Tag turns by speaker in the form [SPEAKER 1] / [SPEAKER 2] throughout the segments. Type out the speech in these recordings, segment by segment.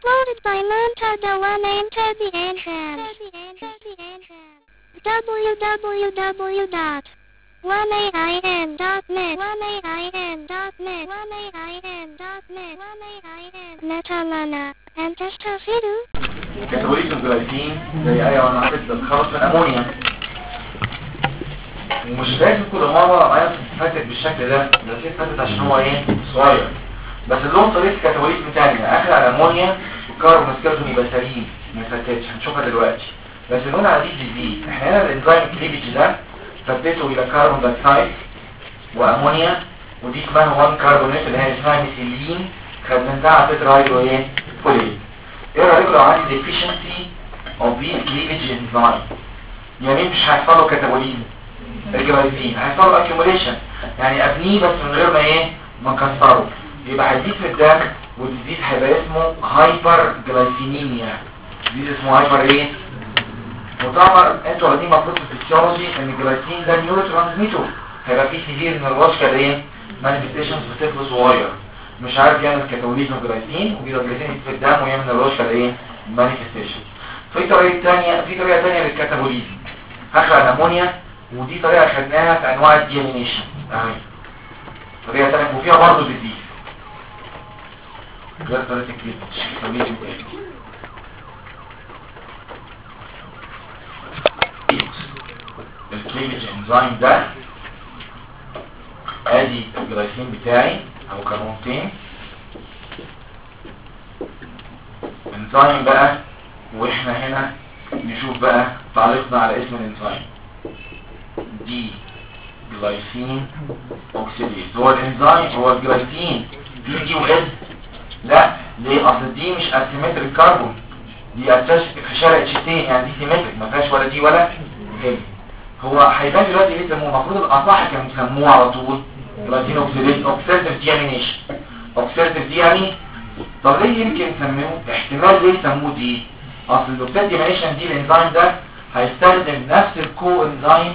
[SPEAKER 1] Uploaded by Montada One Enter the Entrance. www.1ain.net Metalana and Testafidu.
[SPEAKER 2] كاتابوليزم جلايسين زي اي وانا بتتخلص من امونيا، ومش لازم كل مره معايا فاتت بالشكل ده، في فاتت عشان هو ايه صغير، بس لهم طريقه كاتابوليزم ثانيه اخر على امونيا والكربون سكيلتون يبقى سليم ما يفتتش، هنشوفها دلوقتي. بس اللون على دي احنا هنا الانزيم كليفج ده فتته الى كربون دايوكسيد وامونيا، ودي اسمها 1 كربونات اللي هي اسمها ميثيلين، خدناها تترايدو ايه فوليت. ايه رايكم لو عندي deficiency of these cleavage enzyme؟ يعني مش هيحصل له كاتابوليزم الجلايسين، هيحصل له accumulation، يعني ابنيه بس من غير ما ايه ما نكسره، يبقى هيزيد في الدم، والديزيز هيبقى اسمه هايبر جلايسيميميا. ديزيز اسمه هايبر ايه؟ وطبعا انتوا واخدين مفروض في الفسيولوجي ان الجلايسين ده نيورو ترانسميتر، هيبقى فيه سيفير نيرفوسكال ايه مانيفستيشنز في طفل صغير مش عارف يعمل كاتابوليزم جلايسين، وبيبقى جلايسين في الدم ويعمل نيرفوسكال ايه مانيفستيشن. في طريقه ثانيه للكاتابوليزم هخلق الامونيا، ودي طريقه خدناها في انواع الديامينيشن اهي، طريقه ثانيه وفيها برضه ديزيز غير طريقه الكاتابوليزم. الكليفج انزيم ده ادي الجلايسين بتاعي او كربونتين انزيم بقى، واحنا هنا نشوف بقى تعليقنا على اسم الانزيم دي جلايسين اوكسيديز. هو الانزيم هو الجلايسين دي وال لا ليه؟ اصل دي مش اسيمتريك كربون، دي اساسا في شارع اتشتين، يعني دي سيمتريك ما فيهاش ولا دي ولا دي. هو هيبان دلوقتي ليه سموه، المفروض الاصح كانوا يسموه على طول جلايسين اوكسيديز اوكسيديف ديامينيشن اوكسيديف دي يعني. طب ليه يمكن يسموه احتمال ليه يسموه دي؟ اصل الاوكسيديف ديامينيشن دي الانزيم ده هيستخدم نفس الكو انزيم،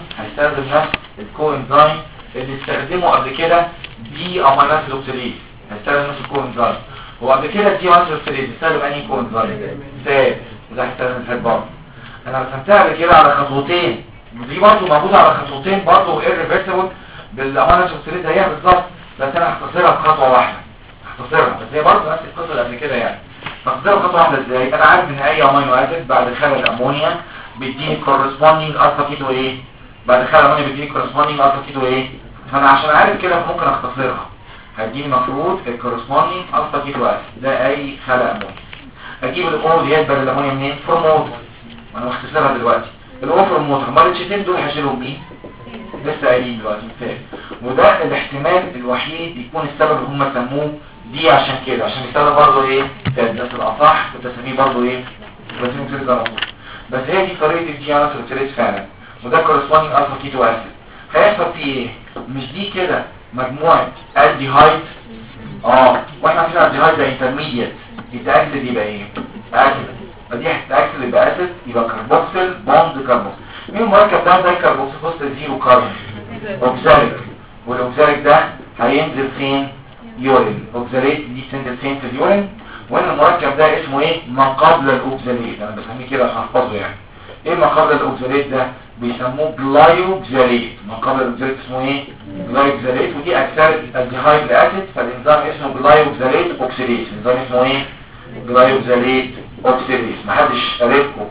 [SPEAKER 2] اللي استخدمه قبل كده دي اميناز اوكسيديز، هيستخدم نفس الكو انزيم. هو قبل كده دي اميناز اوكسيديز استخدم انهي كو انزيم؟ ساد، وده هيستخدم ساد برضه. انا رسمتها قبل كده على خطوتين، ودي برضه موجوده على خطوتين برضه irreversible بالاميناز اوكسيديز هي بالظبط، بس انا هختصرها بخطوه واحده، بس هي برضه نفس القصه اللي قبل كده يعني. هختصرها بخطوه واحده ازاي؟ انا عارف ان اي امينو اسيد بعد خلق الامونيا بيديني كورسبوندينج الفا كيتو ايه، بعد خلق الامونيا بيديني كورسبوندينج الفا كيتو ايه، فانا عشان عارف كده ممكن اختصرها، هديني مفروض الكورسبوندينج الفا كيتو اسيد ده اي خلق امونيا. اجيب الاو ديت بدل الامونيا منين؟ فروم ووتر، وانا بختصرها دلوقتي الاو فروم ووتر، امال الشيتين دول هشيلهم مين؟ لسه قايلين دلوقتي مثال. وده الاحتمال الوحيد يكون السبب اللي هم سموه دي عشان كده، عشان يستخدم برضه ايه بس الاصح وتسميه برضه ايه جلايسين اوكسيديز على طول. بس هي دي طريقه الجيانوس اوكسيديز فعلا، وده كورسبوندينج الفا كيتو اسيد. هيحصل فيه ايه؟ مش دي كده مجموعه الديهايد واحنا عارفين الديهايد ده انترميديت، يتاكسد يبقى ايه؟ اسيد، فدي هتتاكسد يبقى اسيد، يبقى كربوكسيل بوند كربوكسيل. مين المركب ده كربوكسيل فوسفات زيرو كربون اوكساليك، والاوكساليك ده هينزل فين؟ يورين. اوكساليت دي تنزل فين؟ في اليورين. وان المركب ده اسمه ايه؟ ما قبل الاوكساليت، انا بسميه كده عشان احفظه يعني. ايه ما قبل الاوكساليت ده؟ بيسموه جلايوكساليت. ما قبل الاوكساليت اسمه ايه؟ جلايوكساليت، ودي اكسال الديهايد اسيد، فالانزيم اسمه جلايوكساليت اوكسيديز. الانزيم اسمه ايه؟ جلايوكساليت اوكسيديز. محدش قالكم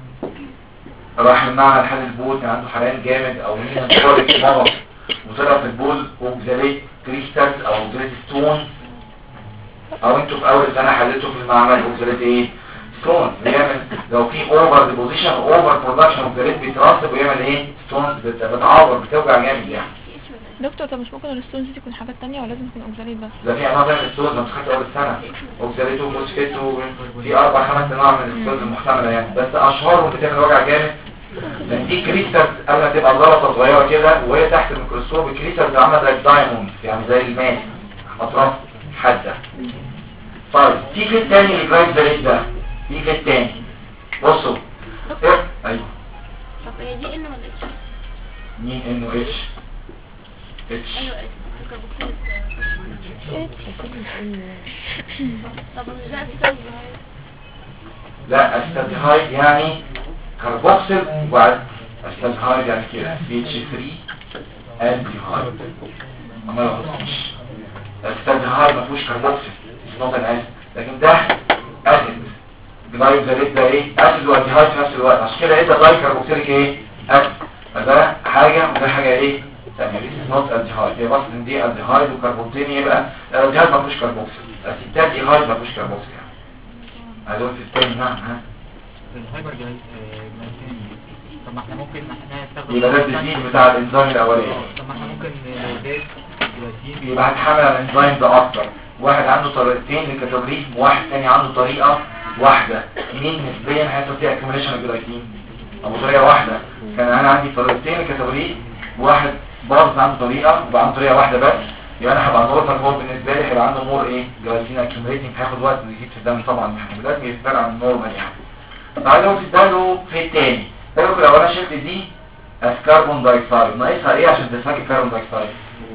[SPEAKER 2] راح المعنى لحد البول كان عنده حرقان جامد او مين كوريك مرض وطلع في البول اوكساليت كريستالز او اوكساليت ستون، او انتوا في اول سنه حللتوا في المعمل اوكساليت ايه ستون، بيعمل لو في اوفر ديبوزيشن اوفر برودكشن اوكساليت بيترسب ويعمل ايه ستونز بتعور بتوجع جامد يعني.
[SPEAKER 3] دكتور طب مش ممكن الستونز دي تكون حاجات تانية ولا لازم تكون اوكساليت بس؟
[SPEAKER 2] ده في انواع من الستونز ما خدت اول سنه اوكساليت وفوسفيت، في 4-5 انواع من الستونز المحتمله يعني، بس اشهرهم بتعمل وجع جامد لان دي كريستالز قبل ما تبقى ضغطه صغيره كده، وهي تحت الميكروسكوب الكريستالز عامله زي الدايموند يعني زي الماس اطراف حاده. طيب في كيت تاني للجلايكوزاليت ده، في كيت تاني بصوا ايوه.
[SPEAKER 4] طب هي دي ان ولا اتش؟
[SPEAKER 2] مين انه اتش؟
[SPEAKER 4] ايوه اتش. طب مش ده اساسا
[SPEAKER 2] لا استالديهايد يعني كربوكسيل وبعد استالديهايد يعني كده CH3 الديهايد. ما لخبطش، استالديهايد ما فيهوش كربوكسيل نوت ان اسيد، لكن ده اسيد. جلايكوزيليت ده ايه؟ اسيد والديهايد في نفس الوقت، عشان كده ايه ده داي كربوكسيليك ايه؟ اسيد. فده حاجه وده حاجه ايه ثانيه. دي نوت الديهايد، هي بس ان دي الديهايد وكربونتين يبقى الديهايد ما فيهوش كربوكسيل، الاسيتات ديهايد ما فيهوش كربوكسيل. عايزين في الثاني نعم ها
[SPEAKER 5] الهايبر جلايسيميا. طب ما احنا ممكن نستخدم
[SPEAKER 2] يبقى ده الديزيز بتاع الانزيم الاولاني.
[SPEAKER 5] طب ما احنا ممكن زيت جلايسيم
[SPEAKER 2] يبقى هتحمل على الانزيم ده اكتر. واحد عنده طريقتين للكاتابوليزم وواحد ثاني عنده طريقه واحده. مين نسبيا هيحصل فيها اكيوميليشن الجلايسين؟ ابو طريقه واحده. كان انا عندي طريقتين للكاتابوليزم، واحد برضه عنده طريقه وبقى عنده طريقه واحده بس، يبقى انا هبقى نورمال. هو بالنسبه لي هيبقى عنده مور ايه جلايسين اكيوميليتنج، هياخد وقت يزيد في الدم طبعا، لازم يتفرق عن النورمال يعني. بعدين تداله في الثاني قالوا لو انا شلت دي كربون دايوكسيد ناقصها ايه عشان تسمى كربون دايوكسيد؟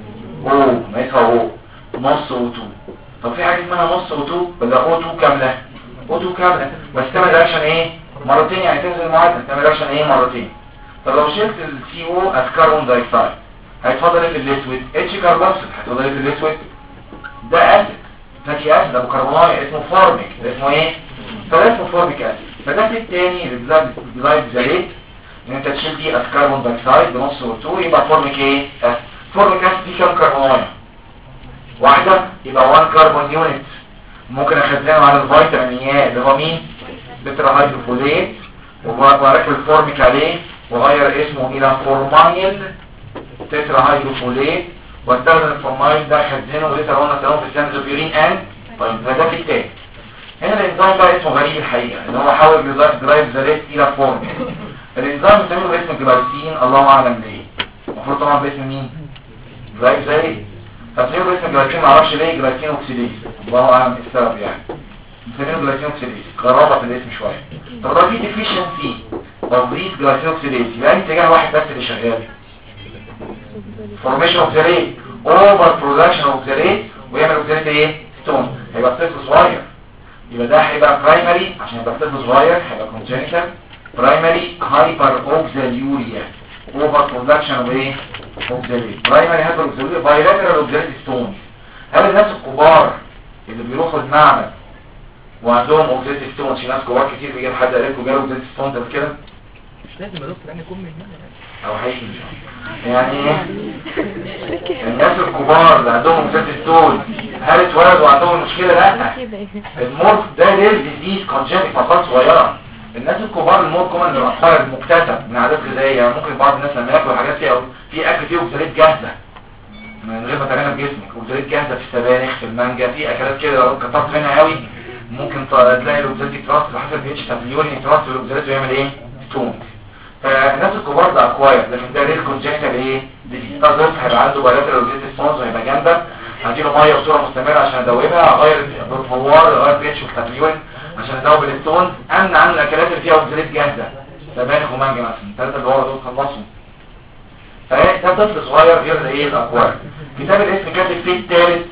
[SPEAKER 2] او ناقصها او نص O2. طب في حاجه اسمها نص O2 ولا O2 كامله؟ O2 كامله بس تعمل رياكشن ايه مرتين، يعني تنزل المعادله تعمل رياكشن ايه مرتين. طب لو شلت CO كربون دايوكسيد هيتفضل ايه في الاسود؟ اتش كربوكسيل. هيتفضل ايه في الاسود؟ ده اسيد فاتي اسيد ابو كربوناي اسمه فورميك. اسمه ايه؟ فده اسمه فورميك اسيد. فده في الثاني الجلايكوزيليت ان انت تشيل دي كربون دايوكسيد بنص O2 يبقى فورميك ايه؟ اسيد. فورميك اسيد دي كام كربونايه؟ واحده، يبقى 1 كربون يونت. ممكن اخزنه على الفيتامينات اللي هو مين؟ بترا هيدروفوليت، واركب الفورميك عليه واغير اسمه الى فورمايل تترا هيدروفوليت، واستخدم الفورمايل ده اخزنه ولسه قلنا استخدمه في السنزوبيورين ان. طيب ده في التاني. هنا الانزيم بقى اسمه غريب الحقيقه ان هو حاول جلايكوزيليت الى فورميك. الانزيم بنسميه باسم جلايسين، الله اعلم ليه. المفروض طبعا باسم مين؟ جلايكوزيليت. فبنسميه باسم جلايسين معرفش ليه جلايسين اوكسيديز، الله اعلم السبب يعني. بنسميه جلايسين اوكسيديز، غرابه في الاسم شويه. طب ده في ديفيشنسي اوف ذيس جلايسين اوكسيديز، يبقى اتجاه واحد بس اللي شغال. فورميشن اوف ذا ريت، اوفر برودكشن اوف ذا ريت، ويعمل اوكسيديز ايه؟ ستون. هيبقى طفل صغير، يبقى ده هيبقى برايمري عشان يبقى طفل صغير، هيبقى كونجنيتال برايمري هايبر اوكساليوريا، اوفر برودكشن اوف ايه؟ اوكساليوريا. برايمري هايبر اوكساليوريا بايلاترال اوكساليوريا ستون. هل الناس الكبار اللي بيروحوا المعمل وعندهم اوكساليوريا ستون، في ناس كبار كتير بيجي حد قال لكم جاله اوكساليوريا ستون ده كده؟
[SPEAKER 5] مش لازم يا دكتور يعني يكون من هنا
[SPEAKER 2] او هيجي يعني ايه؟ الناس الكبار اللي عندهم اوكساليوريا ستون هل اتولدوا وعندهم المشكله؟ لا، المورف ده ليه ديزيز كونجنتال فقط صغيره. الناس الكبار المور كومن الاطفال المكتسب من عادات غذائيه، يعني ممكن بعض الناس لما ياكلوا حاجات فيها في اكل فيه اوكساليت جاهزه من غير ما تعملها بجسمك، اوكساليت جاهزه في السبانخ في المانجا، في اكلات كده لو كترت منها قوي ممكن تلاقي الاوكساليت تراست حسب البي اتش بتاع اليورين تراست الاوكساليت ويعمل ايه؟ ستون. فالناس الكبار ده اكواير، لكن ده ريل كونجنتال ايه؟ ديزيز. طب هيبقى عنده بايلاترال اوكساليت ستونز وهيبقى جنبك، هديله ميه بصوره مستمره عشان ادوبها، اغير بالفوار اغير بي اتش بتاع اليورين عشان ادوب الستونز، امنع عن الاكلات اللي فيها اوكساليت جاهزه سبانخ ومانجا مثلا، الثلاثه اللي ورا دول خلصوا. فده طفل صغير غير ايه الاكوار. كتاب الاسم كاتب فيه الثالث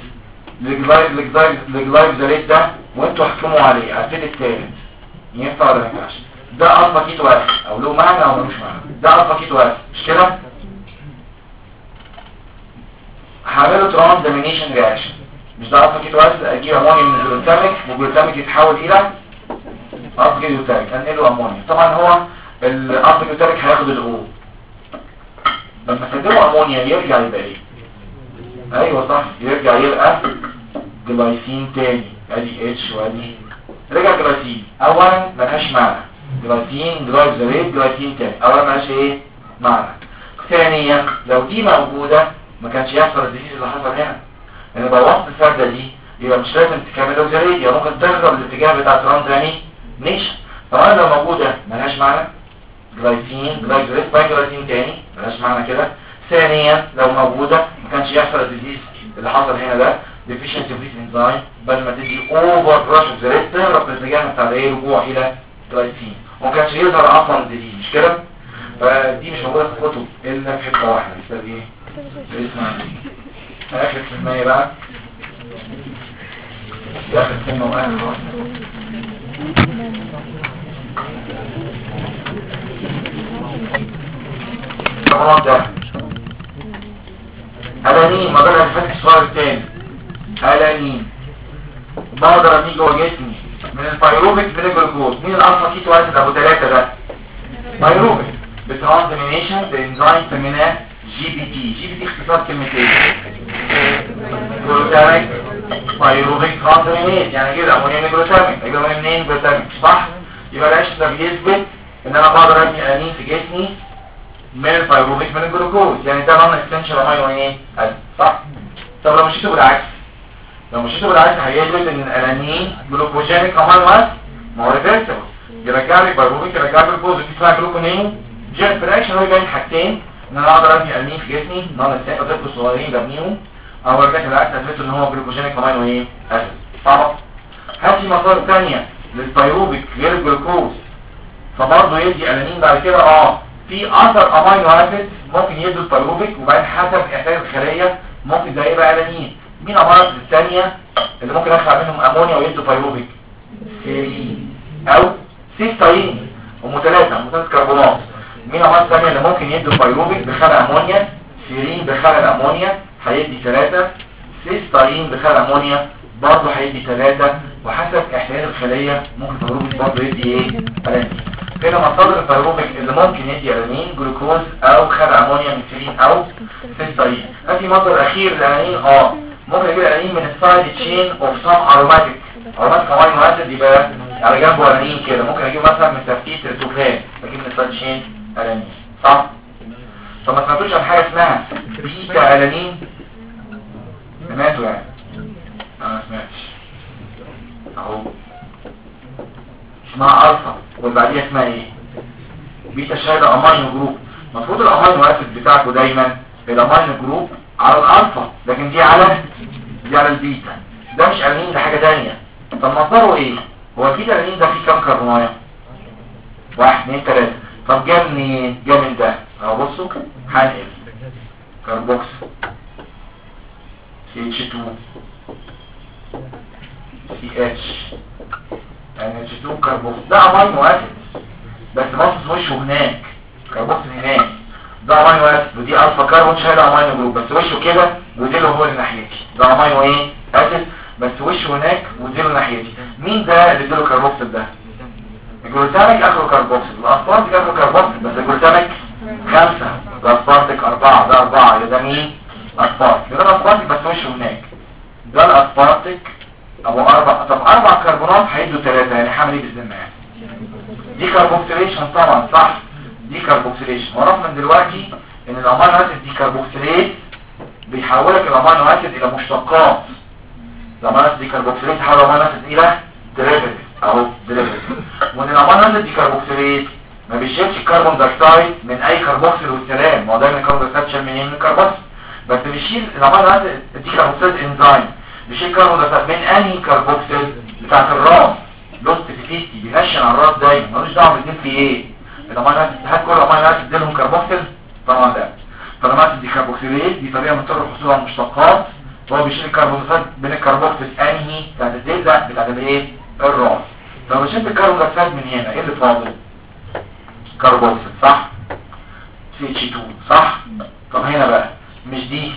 [SPEAKER 2] لجلايكوزيليت ده، وانتوا احكموا عليه على الفيد الثالث ينفع ولا ما ينفعش. ده الفا كيتو اسيد او له معنى او ملوش معنى. ده الفا كيتو اسيد مش كده؟ هعمله ترانزامينيشن رياكشن، مش ده الفا كيتو اسيد، اجيب امونيا من الجلوتاميك والجلوتاميك يتحول الى الفا كيتوتاميك، انقله امونيا. طبعا هو الالفا كيتوتاميك هياخد الاو، لما تديله امونيا يرجع يبقى ايه؟ ايوه صح، يرجع يبقى جلايسين تاني، ادي اتش وادي رجع جلايسين. اولا ملهاش معنى، جلايسين جلايكوزيليت جلايسين تاني، اولا ملهاش ايه؟ معنى. ثانيا لو دي موجوده ما كانش يحصل الديزيز اللي حصل هنا. انا بوظت الفرده دي، يبقى مش لازم تكمل اوكساليت، يبقى ممكن تهرب الاتجاه بتاع ترانزامينيشن. طبعا لو موجوده ملهاش معنى، جلايسين جلايكوزيليت باي جلايسين تاني ملهاش معنى كده. ثانيا لو موجوده ما كانش يحصل الديزيز اللي حصل هنا ده deficiency of this enzyme، بل ما تدي اوفر برش اوكساليت تهرب الاتجاه بتاع الايه؟ رجوع الى جلايسين، وما كانش يظهر اصلا الديزيز مش كده؟ فدي مش موجوده في الكتب الا في حته واحده بسبب ايه؟ اسمها اخر كلمه بقى، اخر كلمه واخر الكربونات ده الانين، ما ده الفتح الصغير الثاني الانين. بقدر ارميه جوه جسمي من البيروفيك من الجلوكوز. مين الالفا كيتو اسيد ابو 3 ده؟ بيروفيك. بترانزامينيشن بانزيم سميناه جي بي تي. جي بي تي اختصار كلمتين جلوتاميك بيروفيك ترانزامينيز، يعني كده امونيا جلوتاميك. اجي منين؟ جلوتاميك صح. يبقى العيش ده بيثبت ان انا بقدر ابني انين في جسمي من البيروفيك من الجلوكوز، يعني ده نون اسينشال امينو ايه اسيد صح. طب لو مشيته بالعكس، هيثبت ان الانين جلوكوجينيك امينو اسيد، ما هو ريفرسبل، يرجع لي بيروفيك يرجع لي الجلوكوز، دي اسمها جلوكونين جين فراكشن. هو يبين حاجتين، ان انا اقدر ابني انين في جسمي نون اسينشال طفل صغيرين ببنيهم، او رجعت بالعكس اثبت ان هو جلوكوجينيك امينو ايه اسيد صح. هات لي مسار ثانيه للبيروفيك غير الجلوكوز فبرضه يدي انانين بعد كده. في اثر امينو اسيد ممكن يدوا البيروفيك، وبعدين حسب احتياج الخليه ممكن زي بقى انانين. مين امراض الثانيه اللي ممكن اخلع منهم امونيا ويدوا بيروفيك؟ سيرين او سيستاين، هم ثلاثه كربونات. مين امراض الثانيه اللي ممكن يدوا بيروفيك بخلع امونيا؟ سيرين بخلع الامونيا هيدي 3، سيستاين بخلع امونيا برضه هيدي 3، وحسب احتياج الخليه ممكن البيروفيك برضه يدي ايه؟ انانين. هنا مصادر البيروفيك اللي ممكن يدي انانين جلوكوز او خلع امونيا من سيرين او سيستاين. في مصدر اخير للانانين ممكن يجيب الانانين من السايد تشين اوف سام اروماتيك امينو اسيد، يبقى على جنبه انانين كده. ممكن اجيب مثلا من تفتيت التوفان، بجيب من السايد تشين انانين صح. طب ما سمعتوش عن حاجه اسمها بيتا انانين؟ سمعتوا يعني؟ انا ما سمعتش اهو. اسمها الفا والبعديها اسمها ايه؟ بيتا شايله امينو جروب. المفروض الامينو اسيد بتاعته دايما الامينو جروب على الالفا، لكن دي على البيتا. ده مش انانين، ده حاجه ثانيه. طب مصدره ايه؟ هو البيتا انانين ده فيه كام كربونايه؟ 1 2 3. طب جاب منين؟ جاب من ده اهو. بصوا هنقل كربوكس CH2 CH NH2 كربوكس. ده امينو اسيد بس باصص وشه هناك، كربوكس هناك. ده امينو اسيد ودي الفا كربون شايله امينو جروب، بس وشه كده وديله هو اللي ناحيتي. ده امينو ايه اسيد بس وشه هناك وديله ناحيتي. مين ده اللي اديله كربوكس ده؟ الجلوتاميك اخره كربوكس، الاسبارتيك اخره كربوكس، بس الجلوتاميك 5، الاسبارتيك 4. ده 4 ده مين؟ اسبارتيك. ده الاسبارتيك بس وشه هناك. ده الاسبارتيك ابو 4. طب 4 كربونات هيدوا 3، يعني حامل ايه بالذمه يعني؟ دي كربوكسيليشن طبعا صح. دي كربوكسيليشن. ورغم من دلوقتي ان الامينو اسيد دي كربوكسيليز بيحولك الامينو اسيد الى مشتقات. الامينو اسيد دي كربوكسيليز تحول الامينو اسيد الى ديريفيتيف اهو ديريفيتيف. وان الامينو اسيد دي كربوكسيليز ما بيشيلش الكربون دايوكسيد من اي كربوكسيل والسلام. ما هو دايما الكربون دايوكسيد شال منين؟ من الكربوكسيل. بس بيشيل الامينو اسيد دي كربوكسيليز انزيم بيشيل كربون دايوكسيد من انهي كربوكسيل؟ بتاعت الراس. لوست في 50 بينشن على الراس دايما، ملوش دعوه بالاثنين في ايه. الامينو اسيد هات كل الامينو اسيد لهم كربوكسيل طبعا ده. فالامينو اسيد دي كربوكسيليز دي طريقه من طرق الحصول على المشتقات. هو بيشيل الكربون دايوكسيد بين الكربوكسيل انهي؟ بتاعت الزيت بتاعت الايه؟ الراس. لو شلت الكربون دايوكسيد من هنا ايه اللي فاضل؟ كربوكسيل صح. CH2 صح. طب هنا بقى مش دي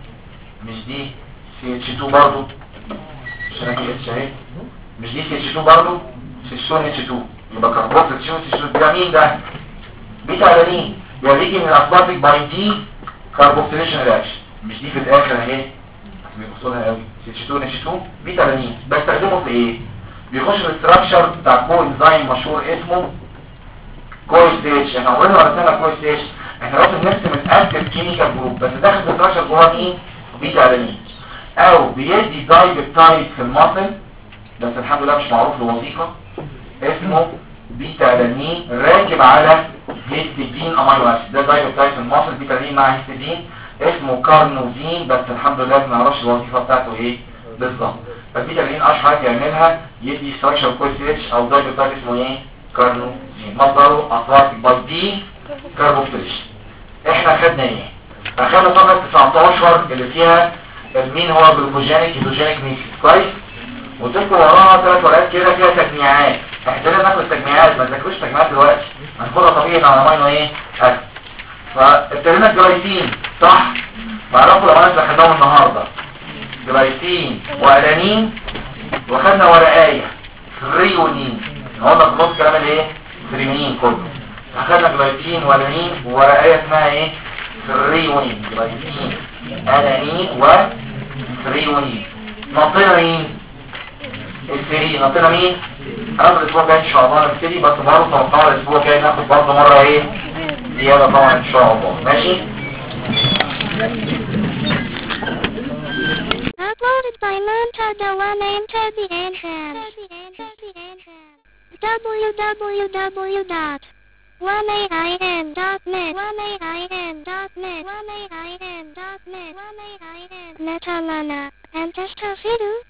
[SPEAKER 2] CH2 برضو عشان اجي اتش اهي. مش دي CH2 برضو CH2 يبقى كربوكسيل CH2 ده مين ده؟ بيتا انانين. يعني بيجي من الاسبارتيك باي دي كربوكسيليشن رياكشن. مش دي في الاخر اهي بيوصلها قوي CH2 بيتا انانين. بستخدمه في ايه؟ بيخش في الاستراكشر بتاع كو انزيم مشهور اسمه كو ستيج. احنا عمرنا ما رسمنا كو ستيج، احنا لازم نرسم الاكتيف كيميكال جروب بس داخل في الاستراكشر جوه مين؟ بيتا انانين. او بيدي دايبيبتايد في المصل بس الحمد لله مش معروف له وظيفه، اسمه بيتا انانين راكب على هيستidine امينو اسيد. ده دايبيبتايد في المصل بيتا انانين مع هيستidine اسمه كارنوزين، بس الحمد لله ما نعرفش الوظيفه بتاعته ايه بالظبط. فالبيتا انانين اشهر حاجه يعملها يدي ستراكشر كو اتش او دايبيبتايد اسمه ايه؟ كارنوزين. مصدره اسبارتيك باي دي كاربوكسيليشن. احنا خدنا ايه؟ اخدنا صفحه 19 اللي فيها مين هو جلوكوجينيك هيدروجينيك ميكس كويس. وتذكر وراها 3 ورقات كده فيها تجميعات. احنا ناخد التجميعات، ما تذاكروش التجميعات دلوقتي، هناخدها طبيعي على امينو ايه؟ اسيد. فابتدينا الجلايسين صح؟ بعرفوا لو انا خدناهم النهارده جلايسين والانين وخدنا ورقايه فريونين قلنا في النص كلام الايه؟ فريونين كله. اخدنا جلايسين والانين وورقايه اسمها ايه؟ فريونين. جلايسين الانين وفريونين. نطينا مين؟ السري. نطينا مين؟ هناخد الاسبوع الجاي ان شاء الله نبتدي، بس برضه توقع الاسبوع الجاي ناخد برضه مره ايه؟ زياده طبعا ان شاء الله. ماشي؟
[SPEAKER 1] Uploaded by Montada One into the entrance. www.1aim.net Netamana and Testafidu